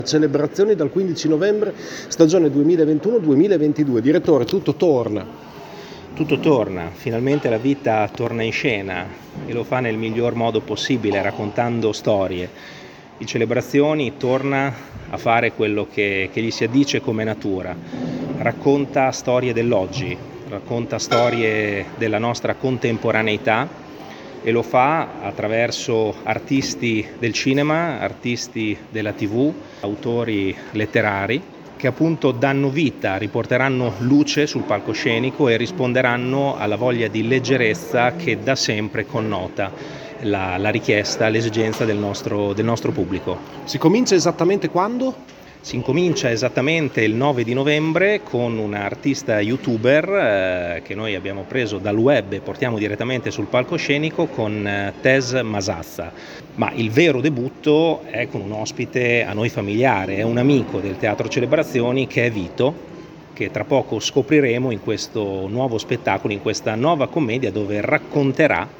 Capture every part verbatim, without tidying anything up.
Celebrazioni dal quindici novembre, stagione duemilaventuno duemilaventidue. Direttore, tutto torna. Tutto torna, finalmente la vita torna in scena e lo fa nel miglior modo possibile, raccontando storie. Il Celebrazioni torna a fare quello che, che gli si addice come natura, racconta storie dell'oggi, racconta storie della nostra contemporaneità e lo fa attraverso artisti del cinema, artisti della tivù, autori letterari che appunto danno vita, riporteranno luce sul palcoscenico e risponderanno alla voglia di leggerezza che da sempre connota la, la richiesta, l'esigenza del nostro, del nostro pubblico. Si comincia esattamente quando? Si incomincia esattamente il nove di novembre con un artista youtuber eh, che noi abbiamo preso dal web e portiamo direttamente sul palcoscenico con eh, Tez Masazza. Ma il vero debutto è con un ospite a noi familiare, è un amico del Teatro Celebrazioni che è Vito, che tra poco scopriremo in questo nuovo spettacolo, in questa nuova commedia dove racconterà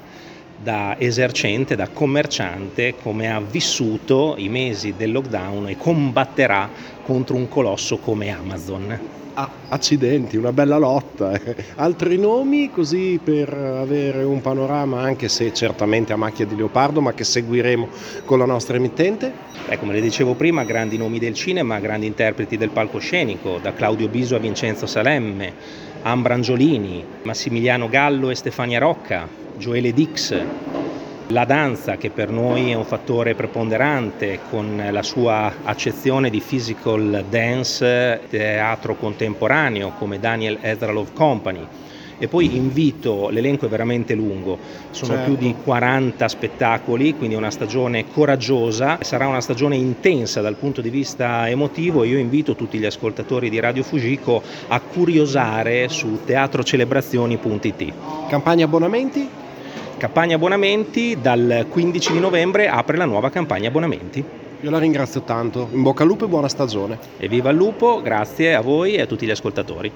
da esercente, da commerciante, come ha vissuto i mesi del lockdown e combatterà contro un colosso come Amazon. Ah, accidenti, una bella lotta. Altri nomi così per avere un panorama, anche se certamente a macchia di leopardo, ma che seguiremo con la nostra emittente? Eh, come le dicevo prima, grandi nomi del cinema, grandi interpreti del palcoscenico, da Claudio Biso a Vincenzo Salemme, Ambra Angiolini, Massimiliano Gallo e Stefania Rocca, Joele Dix, la danza che per noi è un fattore preponderante con la sua accezione di physical dance, teatro contemporaneo come Daniel Ezra Love Company. E poi invito, l'elenco è veramente lungo, sono certo. più di quaranta spettacoli, quindi è una stagione coraggiosa, sarà una stagione intensa dal punto di vista emotivo e io invito tutti gli ascoltatori di Radio Fujiko a curiosare su teatrocelebrazioni punto it. Campagna abbonamenti? Campagna abbonamenti, dal quindici di novembre apre la nuova campagna abbonamenti. Io la ringrazio tanto, in bocca al lupo e buona stagione. E viva il lupo, grazie a voi e a tutti gli ascoltatori.